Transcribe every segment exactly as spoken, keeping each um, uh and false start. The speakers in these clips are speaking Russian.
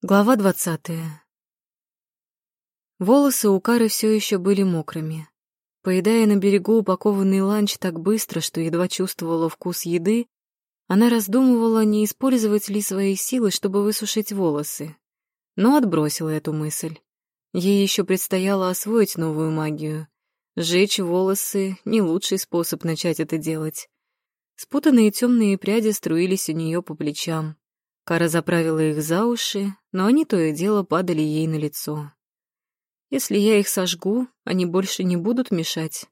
Глава двадцатая. Волосы у Кары все еще были мокрыми. Поедая на берегу упакованный ланч так быстро, что едва чувствовала вкус еды, она раздумывала, не использовать ли свои силы, чтобы высушить волосы. Но отбросила эту мысль. Ей еще предстояло освоить новую магию. Сжечь волосы — не лучший способ начать это делать. Спутанные темные пряди струились у нее по плечам. Кара заправила их за уши, но они то и дело падали ей на лицо. Если я их сожгу, они больше не будут мешать.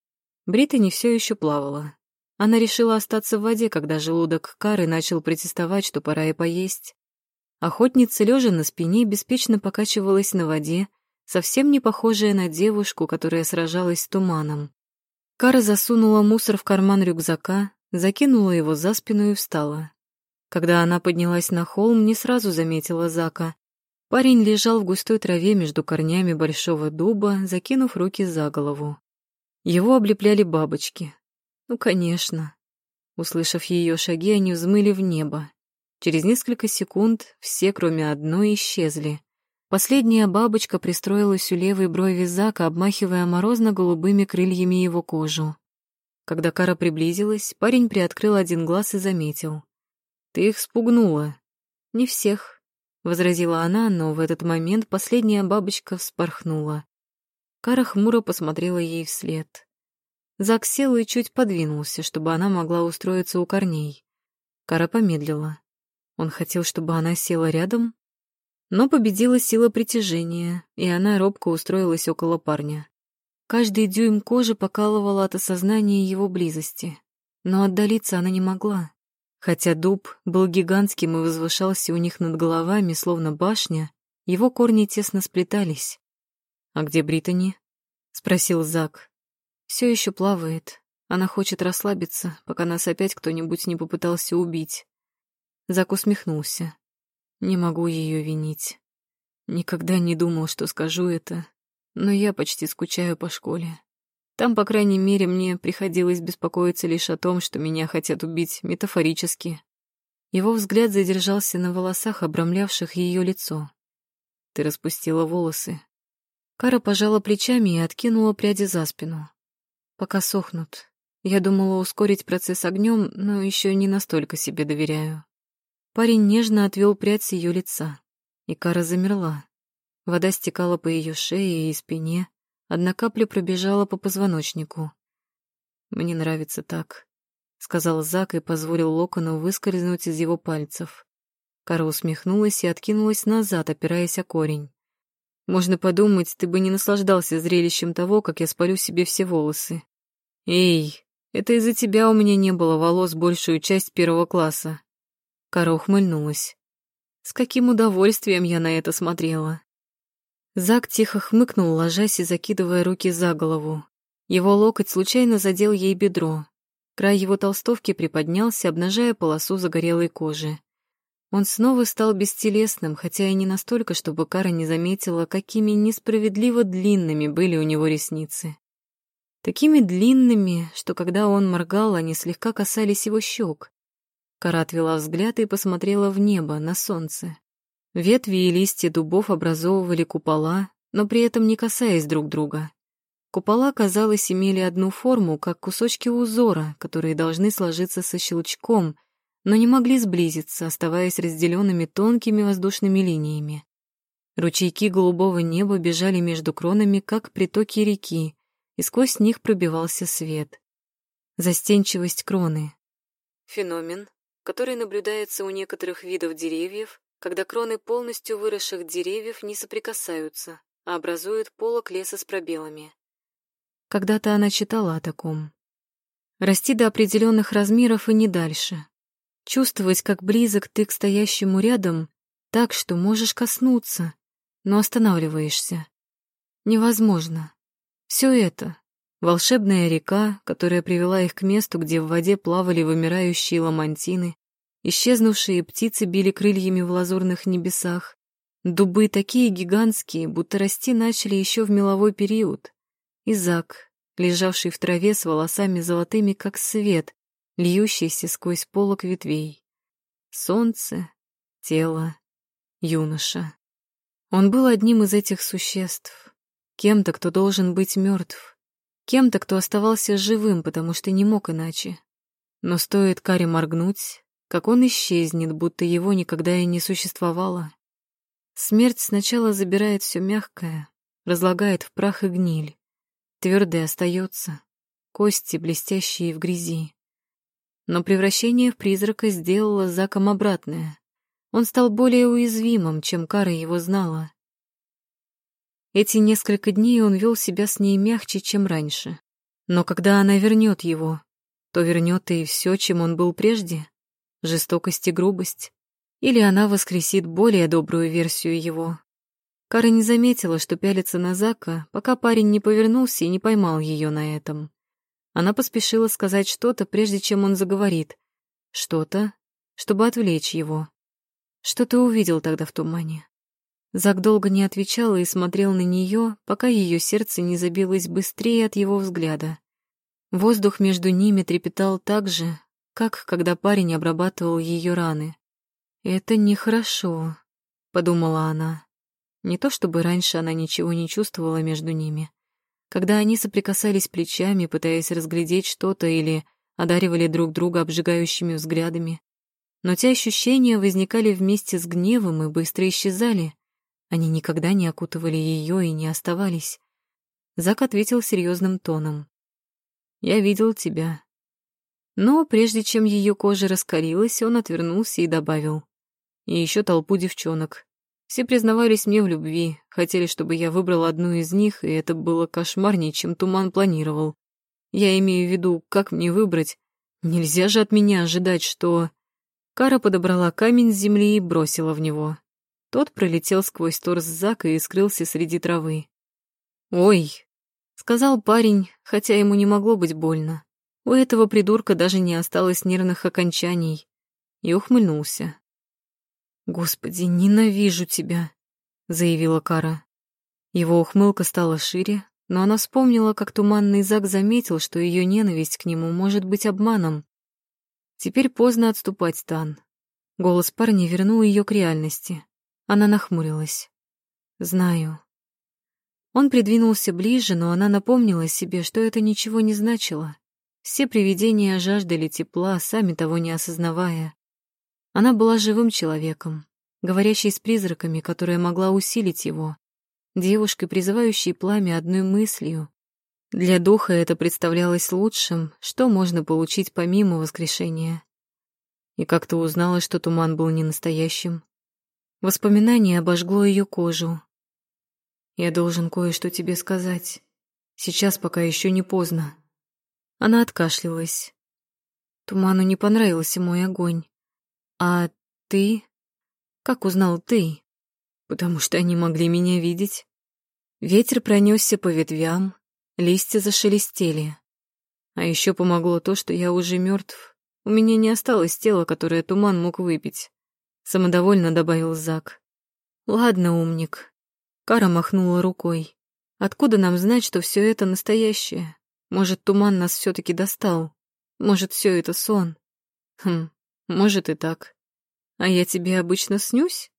Британи все еще плавала. Она решила остаться в воде, когда желудок Кары начал протестовать, что пора и поесть. Охотница, лежа на спине, беспечно покачивалась на воде, совсем не похожая на девушку, которая сражалась с туманом. Кара засунула мусор в карман рюкзака, закинула его за спину и встала. Когда она поднялась на холм, не сразу заметила Зака. Парень лежал в густой траве между корнями большого дуба, закинув руки за голову. Его облепляли бабочки. Ну, конечно. Услышав ее шаги, они взмыли в небо. Через несколько секунд все, кроме одной, исчезли. Последняя бабочка пристроилась у левой брови Зака, обмахивая морозно-голубыми крыльями его кожу. Когда Кара приблизилась, парень приоткрыл один глаз и заметил. «Ты их спугнула». «Не всех», — возразила она, но в этот момент последняя бабочка вспорхнула. Кара хмуро посмотрела ей вслед. Зак сел и чуть подвинулся, чтобы она могла устроиться у корней. Кара помедлила. Он хотел, чтобы она села рядом, но победила сила притяжения, и она робко устроилась около парня. Каждый дюйм кожи покалывала от осознания его близости, но отдалиться она не могла. Хотя дуб был гигантским и возвышался у них над головами, словно башня, его корни тесно сплетались. «А где Британи?» — спросил Зак. «Все еще плавает. Она хочет расслабиться, пока нас опять кто-нибудь не попытался убить». Зак усмехнулся. «Не могу ее винить. Никогда не думал, что скажу это, но я почти скучаю по школе. Там, по крайней мере, мне приходилось беспокоиться лишь о том, что меня хотят убить метафорически». Его взгляд задержался на волосах, обрамлявших ее лицо. «Ты распустила волосы». Кара пожала плечами и откинула пряди за спину. «Пока сохнут. Я думала ускорить процесс огнем, но еще не настолько себе доверяю». Парень нежно отвел прядь с ее лица, и Кара замерла. Вода стекала по ее шее и спине, одна капля пробежала по позвоночнику. «Мне нравится так», — сказал Зак и позволил локону выскользнуть из его пальцев. Кара усмехнулась и откинулась назад, опираясь о корень. «Можно подумать, ты бы не наслаждался зрелищем того, как я спалю себе все волосы. Эй, это из-за тебя у меня не было волос большую часть первого класса». Кара ухмыльнулась. С каким удовольствием я на это смотрела. Зак тихо хмыкнул, ложась и закидывая руки за голову. Его локоть случайно задел ей бедро. Край его толстовки приподнялся, обнажая полосу загорелой кожи. Он снова стал бестелесным, хотя и не настолько, чтобы Кара не заметила, какими несправедливо длинными были у него ресницы. Такими длинными, что когда он моргал, они слегка касались его щек. Кара отвела взгляд и посмотрела в небо, на солнце. Ветви и листья дубов образовывали купола, но при этом не касаясь друг друга. Купола, казалось, имели одну форму, как кусочки узора, которые должны сложиться со щелчком, но не могли сблизиться, оставаясь разделенными тонкими воздушными линиями. Ручейки голубого неба бежали между кронами, как притоки реки, и сквозь них пробивался свет. Застенчивость кроны. Феномен, который наблюдается у некоторых видов деревьев, когда кроны полностью выросших деревьев не соприкасаются, а образуют полог леса с пробелами. Когда-то она читала о таком. Расти до определенных размеров и не дальше. Чувствовать, как близок ты к стоящему рядом, так, что можешь коснуться, но останавливаешься. Невозможно. Все это — волшебная река, которая привела их к месту, где в воде плавали вымирающие ламантины, исчезнувшие птицы били крыльями в лазурных небесах, дубы такие гигантские, будто расти начали еще в меловой период, и Зак, лежавший в траве с волосами золотыми, как свет, льющийся сквозь полог ветвей. Солнце, тело, юноша. Он был одним из этих существ, кем-то, кто должен быть мертв, кем-то, кто оставался живым, потому что не мог иначе. Но стоит Каре моргнуть, как он исчезнет, будто его никогда и не существовало. Смерть сначала забирает все мягкое, разлагает в прах и гниль. Твердое остается, кости, блестящие в грязи. Но превращение в призрака сделало с Заком обратное. Он стал более уязвимым, чем Кара его знала. Эти несколько дней он вел себя с ней мягче, чем раньше. Но когда она вернет его, то вернет и все, чем он был прежде — жестокость и грубость. Или она воскресит более добрую версию его. Кара не заметила, что пялится на Зака, пока парень не повернулся и не поймал ее на этом. Она поспешила сказать что-то, прежде чем он заговорит. Что-то, чтобы отвлечь его. Что ты увидел тогда в тумане? Зак долго не отвечал и смотрел на нее, пока ее сердце не забилось быстрее от его взгляда. Воздух между ними трепетал так же, как когда парень обрабатывал ее раны. «Это нехорошо», — подумала она. Не то чтобы раньше она ничего не чувствовала между ними. Когда они соприкасались плечами, пытаясь разглядеть что-то или одаривали друг друга обжигающими взглядами. Но те ощущения возникали вместе с гневом и быстро исчезали. Они никогда не окутывали ее и не оставались. Зак ответил серьезным тоном. «Я видел тебя». Но прежде чем ее кожа раскалилась, он отвернулся и добавил. «И еще толпу девчонок. Все признавались мне в любви, хотели, чтобы я выбрал одну из них, и это было кошмарнее, чем Туман планировал. Я имею в виду, как мне выбрать? Нельзя же от меня ожидать, что...» Кара подобрала камень с земли и бросила в него. Тот пролетел сквозь торс Зака и скрылся среди травы. «Ой», — сказал парень, хотя ему не могло быть больно. У этого придурка даже не осталось нервных окончаний. И ухмыльнулся. «Господи, ненавижу тебя», — заявила Кара. Его ухмылка стала шире, но она вспомнила, как туманный Зак заметил, что ее ненависть к нему может быть обманом. Теперь поздно отступать, Тан. Голос парня вернул ее к реальности. Она нахмурилась. «Знаю». Он придвинулся ближе, но она напомнила себе, что это ничего не значило. Все привидения жаждали тепла, сами того не осознавая. Она была живым человеком, говорящей с призраками, которая могла усилить его, девушкой, призывающей пламя одной мыслью. Для духа это представлялось лучшим, что можно получить помимо воскрешения. И как ты узнала, что туман был не настоящим? Воспоминание обожгло ее кожу. «Я должен кое-что тебе сказать. Сейчас, пока еще не поздно». Она откашлялась. Туману не понравился мой огонь. «А ты? Как узнал ты?» «Потому что они могли меня видеть». Ветер пронесся по ветвям, листья зашелестели. А еще помогло то, что я уже мертв. У меня не осталось тела, которое туман мог выпить. Самодовольно добавил Зак. «Ладно, умник». Кара махнула рукой. «Откуда нам знать, что все это настоящее? Может, туман нас все-таки достал? Может, все это сон? Хм, может и так. А я тебе обычно снюсь?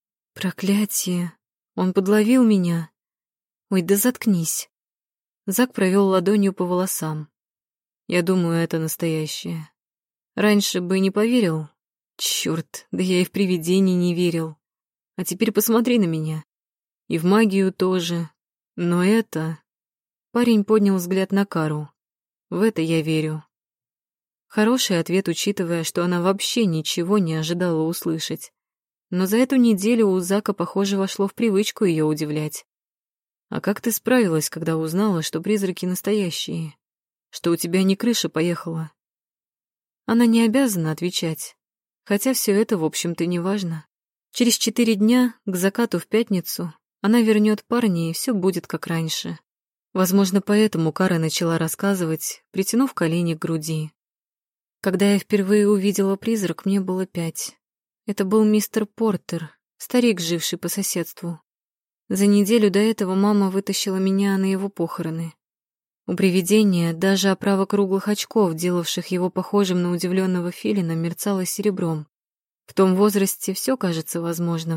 Проклятие! Он подловил меня. Ой, да заткнись». Зак провел ладонью по волосам. «Я думаю, это настоящее. Раньше бы не поверил. Чёрт, да я и в привидений не верил. А теперь посмотри на меня. И в магию тоже. Но это...» Парень поднял взгляд на Кару. «В это я верю». Хороший ответ, учитывая, что она вообще ничего не ожидала услышать. Но за эту неделю у Зака, похоже, вошло в привычку ее удивлять. «А как ты справилась, когда узнала, что призраки настоящие? Что у тебя не крыша поехала?» Она не обязана отвечать. Хотя все это, в общем-то, не важно. Через четыре дня, к закату в пятницу, она вернет парня, и все будет как раньше. Возможно, поэтому Кара начала рассказывать, притянув колени к груди. Когда я впервые увидела призрак, мне было пять. Это был мистер Портер, старик, живший по соседству. За неделю до этого мама вытащила меня на его похороны. У привидения даже оправа круглых очков, делавших его похожим на удивленного филина, мерцала серебром. В том возрасте все кажется возможным.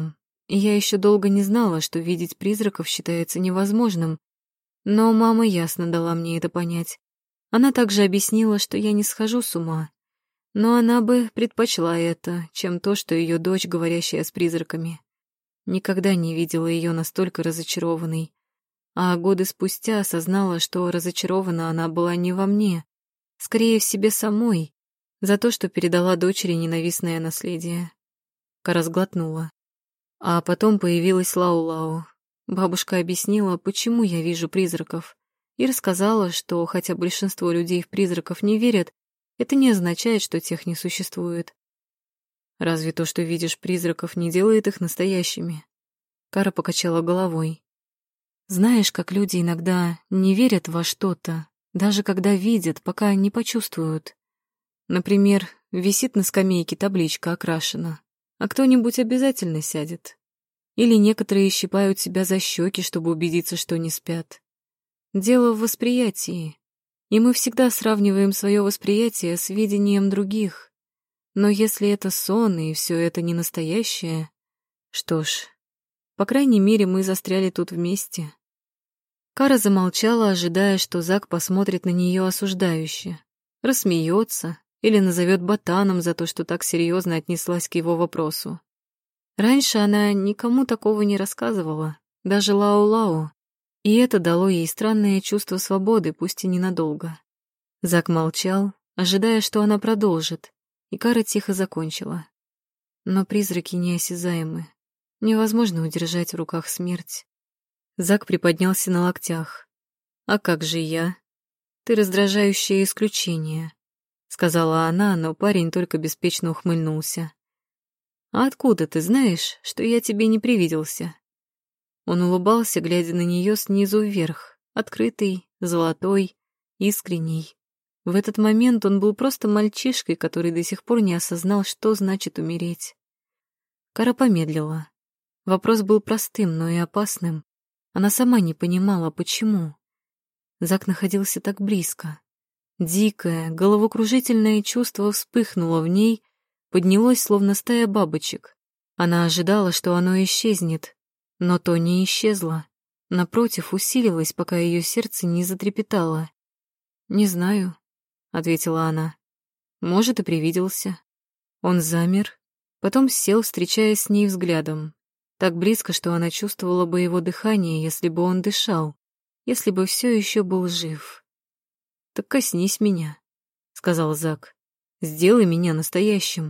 и я еще долго не знала, что видеть призраков считается невозможным, но мама ясно дала мне это понять. Она также объяснила, что я не схожу с ума, но она бы предпочла это, чем то, что ее дочь, говорящая с призраками. Никогда не видела ее настолько разочарованной, а годы спустя осознала, что разочарована она была не во мне, скорее в себе самой, за то, что передала дочери ненавистное наследие. Кара сглотнула. А потом появилась Лау-Лау. Бабушка объяснила, почему я вижу призраков, и рассказала, что хотя большинство людей в призраков не верят, это не означает, что тех не существует. Разве то, что видишь призраков, не делает их настоящими? Кара покачала головой. Знаешь, как люди иногда не верят во что-то, даже когда видят, пока не почувствуют. Например, висит на скамейке табличка «Окрашена», а кто-нибудь обязательно сядет. Или некоторые щипают себя за щеки, чтобы убедиться, что не спят. Дело в восприятии, и мы всегда сравниваем свое восприятие с видением других. Но если это сон, и все это не настоящее, что ж, по крайней мере, мы застряли тут вместе. Кара замолчала, ожидая, что Зак посмотрит на нее осуждающе, рассмеется или назовет ботаном за то, что так серьезно отнеслась к его вопросу. Раньше она никому такого не рассказывала, даже Лау-Лау, и это дало ей странное чувство свободы, пусть и ненадолго. Зак молчал, ожидая, что она продолжит, и Кара тихо закончила. Но призраки неосязаемы. Невозможно удержать в руках смерть. Зак приподнялся на локтях. «А как же я? Ты раздражающее исключение», — сказала она, но парень только беспечно ухмыльнулся. «А откуда ты знаешь, что я тебе не привиделся?» Он улыбался, глядя на нее снизу вверх, открытый, золотой, искренний. В этот момент он был просто мальчишкой, который до сих пор не осознал, что значит умереть. Кара помедлила. Вопрос был простым, но и опасным. Она сама не понимала, почему. Зак находился так близко. Дикое, головокружительное чувство вспыхнуло в ней, поднялось, словно стая бабочек. Она ожидала, что оно исчезнет, но то не исчезло. Напротив, усилилось, пока ее сердце не затрепетало. «Не знаю», — ответила она. «Может, и привиделся». Он замер, потом сел, встречаясь с ней взглядом. Так близко, что она чувствовала бы его дыхание, если бы он дышал, если бы все еще был жив. «Так коснись меня», — сказал Зак. «Сделай меня настоящим».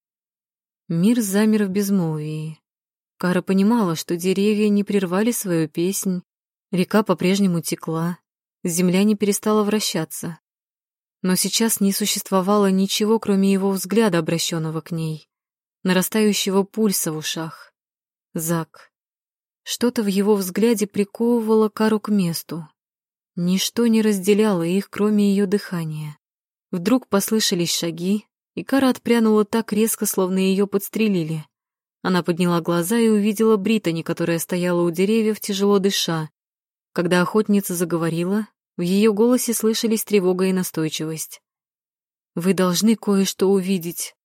Мир замер в безмолвии. Кара понимала, что деревья не прервали свою песнь, река по-прежнему текла, земля не перестала вращаться. Но сейчас не существовало ничего, кроме его взгляда, обращенного к ней, нарастающего пульса в ушах. Зак. Что-то в его взгляде приковывало Кару к месту. Ничто не разделяло их, кроме ее дыхания. Вдруг послышались шаги, и Кара отпрянула так резко, словно ее подстрелили. Она подняла глаза и увидела Британи, которая стояла у деревьев, тяжело дыша. Когда охотница заговорила, в ее голосе слышались тревога и настойчивость. «Вы должны кое-что увидеть»,